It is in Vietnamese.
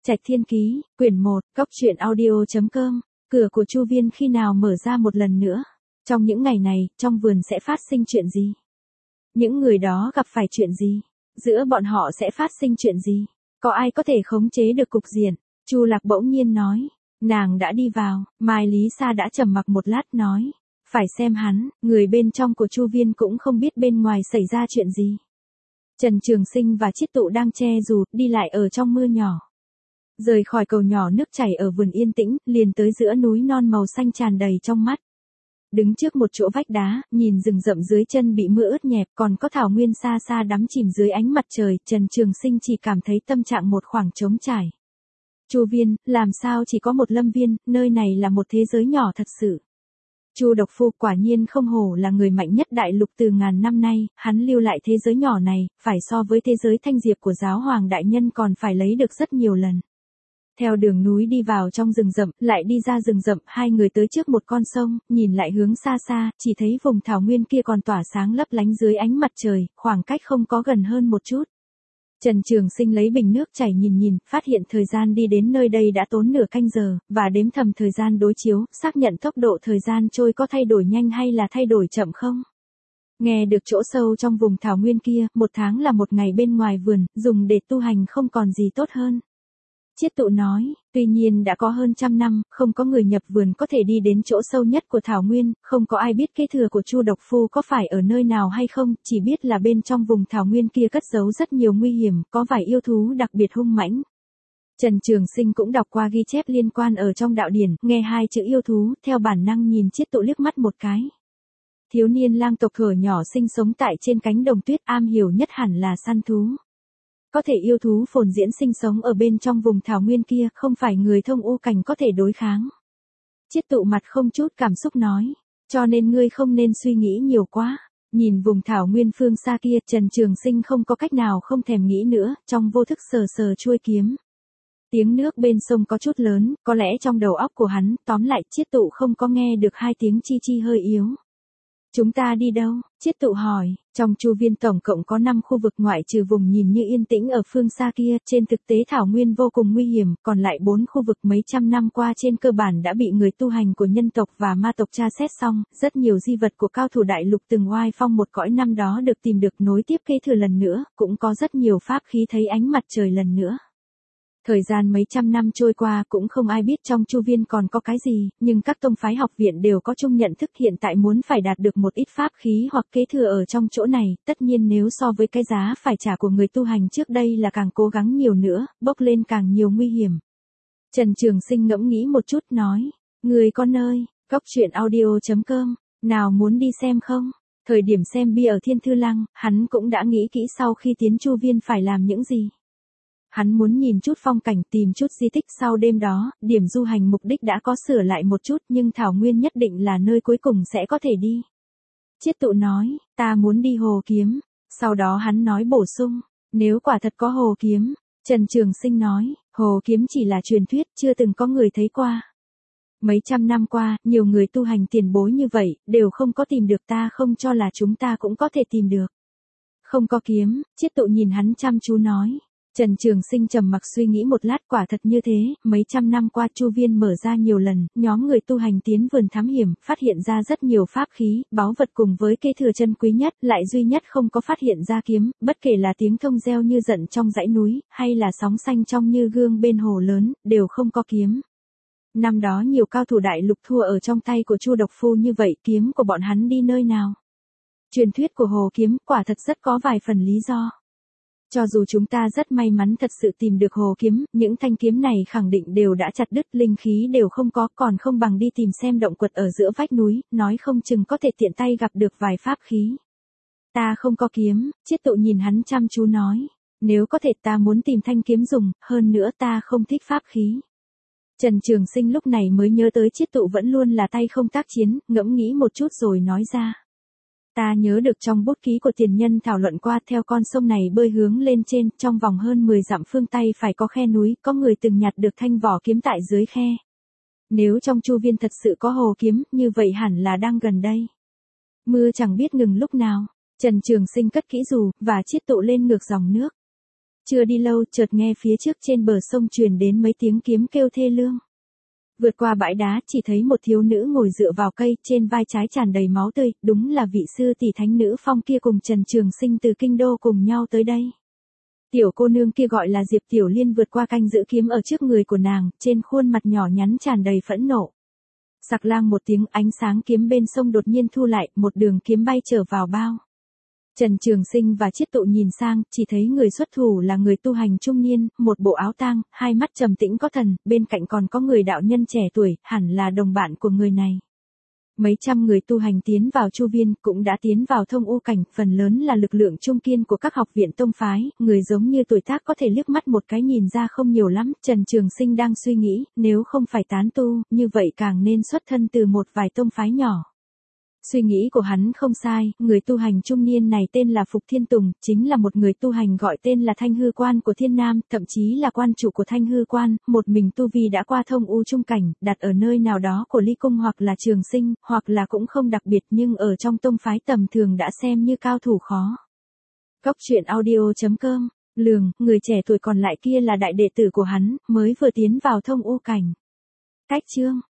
Trạch Thiên Ký, quyển 1, cốc truyện audio.com. Cửa của Chu Viên khi nào mở ra một lần nữa? Trong những ngày này, trong vườn sẽ phát sinh chuyện gì? Những người đó gặp phải chuyện gì? Giữa bọn họ sẽ phát sinh chuyện gì? Có ai có thể khống chế được cục diện? Chu Lạc bỗng nhiên nói. Nàng đã đi vào, Mai Lý Sa đã trầm mặc một lát nói. Phải xem hắn, người bên trong của Chu Viên cũng không biết bên ngoài xảy ra chuyện gì. Trần Trường Sinh và Chiết Tụ đang che dù, đi lại ở trong mưa nhỏ. Rời khỏi cầu nhỏ nước chảy ở vườn yên tĩnh, liền tới giữa núi non màu xanh tràn đầy trong mắt. Đứng trước một chỗ vách đá, nhìn rừng rậm dưới chân bị mưa ướt nhẹp, còn có thảo nguyên xa xa đắm chìm dưới ánh mặt trời, Trần Trường Sinh chỉ cảm thấy tâm trạng một khoảng trống trải. Chu Viên, làm sao chỉ có một lâm viên, nơi này là một thế giới nhỏ thật sự. Chu Độc Phu quả nhiên không hổ là người mạnh nhất đại lục từ ngàn năm nay, hắn lưu lại thế giới nhỏ này, phải so với thế giới thanh diệp của giáo hoàng đại nhân còn phải lấy được rất nhiều lần. Theo đường núi đi vào trong rừng rậm, lại đi ra rừng rậm, hai người tới trước một con sông, nhìn lại hướng xa xa, chỉ thấy vùng thảo nguyên kia còn tỏa sáng lấp lánh dưới ánh mặt trời, khoảng cách không có gần hơn một chút. Trần Trường Sinh lấy bình nước chảy nhìn, phát hiện thời gian đi đến nơi đây đã tốn nửa canh giờ, và đếm thầm thời gian đối chiếu, xác nhận tốc độ thời gian trôi có thay đổi nhanh hay là thay đổi chậm không. Nghe được chỗ sâu trong vùng thảo nguyên kia, 1 tháng là 1 ngày bên ngoài vườn, dùng để tu hành không còn gì tốt hơn. Chiết Tụ nói, tuy nhiên đã có hơn 100 năm, không có người nhập vườn có thể đi đến chỗ sâu nhất của thảo nguyên, không có ai biết kế thừa của Chu Độc Phu có phải ở nơi nào hay không, chỉ biết là bên trong vùng thảo nguyên kia cất giấu rất nhiều nguy hiểm, có vài yêu thú đặc biệt hung mãnh. Trần Trường Sinh cũng đọc qua ghi chép liên quan ở trong đạo điển, nghe 2 chữ yêu thú, theo bản năng nhìn Chiết Tụ liếc mắt một cái. Thiếu niên lang tộc thuở nhỏ sinh sống tại trên cánh đồng tuyết, am hiểu nhất hẳn là săn thú. Có thể yêu thú phồn diễn sinh sống ở bên trong vùng thảo nguyên kia, không phải người thông u cảnh có thể đối kháng. Chiết Tụ mặt không chút cảm xúc nói, cho nên ngươi không nên suy nghĩ nhiều quá. Nhìn vùng thảo nguyên phương xa kia, Trần Trường Sinh không có cách nào không thèm nghĩ nữa, trong vô thức sờ sờ chuôi kiếm. Tiếng nước bên sông có chút lớn, có lẽ trong đầu óc của hắn, tóm lại Chiết Tụ không có nghe được 2 tiếng chi chi hơi yếu. Chúng ta đi đâu? Chiết Tụ hỏi, trong Chu Viên tổng cộng có 5 khu vực ngoại trừ vùng nhìn như yên tĩnh ở phương xa kia, trên thực tế thảo nguyên vô cùng nguy hiểm, còn lại 4 khu vực mấy trăm năm qua trên cơ bản đã bị người tu hành của nhân tộc và ma tộc tra xét xong, rất nhiều di vật của cao thủ đại lục từng oai phong một cõi năm đó được tìm được nối tiếp kế thừa lần nữa, cũng có rất nhiều pháp khí thấy ánh mặt trời lần nữa. Thời gian mấy trăm năm trôi qua cũng không ai biết trong Chu Viên còn có cái gì, nhưng các tông phái học viện đều có chung nhận thức hiện tại muốn phải đạt được một ít pháp khí hoặc kế thừa ở trong chỗ này, tất nhiên nếu so với cái giá phải trả của người tu hành trước đây là càng cố gắng nhiều nữa, bốc lên càng nhiều nguy hiểm. Trần Trường Sinh ngẫm nghĩ một chút nói, người có nơi, cốc truyện audio.com, nào muốn đi xem không? Thời điểm xem bia ở Thiên Thư Lăng, hắn cũng đã nghĩ kỹ sau khi tiến Chu Viên phải làm những gì. Hắn muốn nhìn chút phong cảnh, tìm chút di tích sau đêm đó, điểm du hành mục đích đã có sửa lại một chút nhưng thảo nguyên nhất định là nơi cuối cùng sẽ có thể đi. Chiết Tụ nói, ta muốn đi Hồ Kiếm. Sau đó hắn nói bổ sung, nếu quả thật có Hồ Kiếm. Trần Trường Sinh nói, Hồ Kiếm chỉ là truyền thuyết, chưa từng có người thấy qua. Mấy trăm năm qua, nhiều người tu hành tiền bối như vậy, đều không có tìm được, ta không cho là chúng ta cũng có thể tìm được. Không có kiếm, Chiết Tụ nhìn hắn chăm chú nói. Trần Trường Sinh trầm mặc suy nghĩ một lát, quả thật như thế, mấy trăm năm qua Chu Viên mở ra nhiều lần, nhóm người tu hành tiến vườn thám hiểm, phát hiện ra rất nhiều pháp khí, báu vật cùng với kế thừa chân quý nhất, lại duy nhất không có phát hiện ra kiếm, bất kể là tiếng thông reo như giận trong dãy núi, hay là sóng xanh trong như gương bên hồ lớn, đều không có kiếm. Năm đó nhiều cao thủ đại lục thua ở trong tay của Chu Độc Phu như vậy, kiếm của bọn hắn đi nơi nào? Truyền thuyết của Hồ Kiếm quả thật rất có vài phần lý do. Cho dù chúng ta rất may mắn thật sự tìm được Hồ Kiếm, những thanh kiếm này khẳng định đều đã chặt đứt, linh khí đều không có, còn không bằng đi tìm xem động quật ở giữa vách núi, nói không chừng có thể tiện tay gặp được vài pháp khí. Ta không có kiếm, Chiết Tụ nhìn hắn chăm chú nói, nếu có thể ta muốn tìm thanh kiếm dùng, hơn nữa ta không thích pháp khí. Trần Trường Sinh lúc này mới nhớ tới Chiết Tụ vẫn luôn là tay không tác chiến, ngẫm nghĩ một chút rồi nói ra. Ta nhớ được trong bút ký của tiền nhân thảo luận qua, theo con sông này bơi hướng lên trên, trong vòng hơn 10 dặm phương Tây phải có khe núi, có người từng nhặt được thanh vỏ kiếm tại dưới khe. Nếu trong Chu Viên thật sự có Hồ Kiếm, như vậy hẳn là đang gần đây. Mưa chẳng biết ngừng lúc nào, Trần Trường Sinh cất kỹ dù, và Chiết Tụ lên ngược dòng nước. Chưa đi lâu chợt nghe phía trước trên bờ sông truyền đến mấy tiếng kiếm kêu thê lương. Vượt qua bãi đá chỉ thấy một thiếu nữ ngồi dựa vào cây, trên vai trái tràn đầy máu tươi, đúng là vị sư tỷ thánh nữ Phong kia cùng Trần Trường Sinh từ kinh đô cùng nhau tới đây. Tiểu cô nương kia gọi là Diệp Tiểu Liên vượt qua canh giữ kiếm ở trước người của nàng, trên khuôn mặt nhỏ nhắn tràn đầy phẫn nộ. Sặc lang một tiếng, ánh sáng kiếm bên sông đột nhiên thu lại, một đường kiếm bay trở vào bao. Trần Trường Sinh và Chiết Tụ nhìn sang, chỉ thấy người xuất thủ là người tu hành trung niên, một bộ áo tang, hai mắt trầm tĩnh có thần, bên cạnh còn có người đạo nhân trẻ tuổi, hẳn là đồng bạn của người này. Mấy trăm người tu hành tiến vào Chu Viên, cũng đã tiến vào Thông U cảnh, phần lớn là lực lượng trung kiên của các học viện tông phái, người giống như tuổi tác có thể liếc mắt một cái nhìn ra không nhiều lắm. Trần Trường Sinh đang suy nghĩ, nếu không phải tán tu, như vậy càng nên xuất thân từ một vài tông phái nhỏ. Suy nghĩ của hắn không sai, người tu hành trung niên này tên là Phục Thiên Tùng, chính là một người tu hành gọi tên là Thanh Hư Quan của Thiên Nam, thậm chí là quan chủ của Thanh Hư Quan, một mình tu vi đã qua Thông U trung cảnh, đặt ở nơi nào đó của Ly Cung hoặc là Trường Sinh, hoặc là cũng không đặc biệt nhưng ở trong tông phái tầm thường đã xem như cao thủ khó. Cốc truyện audio.com, Lường, người trẻ tuổi còn lại kia là đại đệ tử của hắn, mới vừa tiến vào Thông U cảnh. Cách chương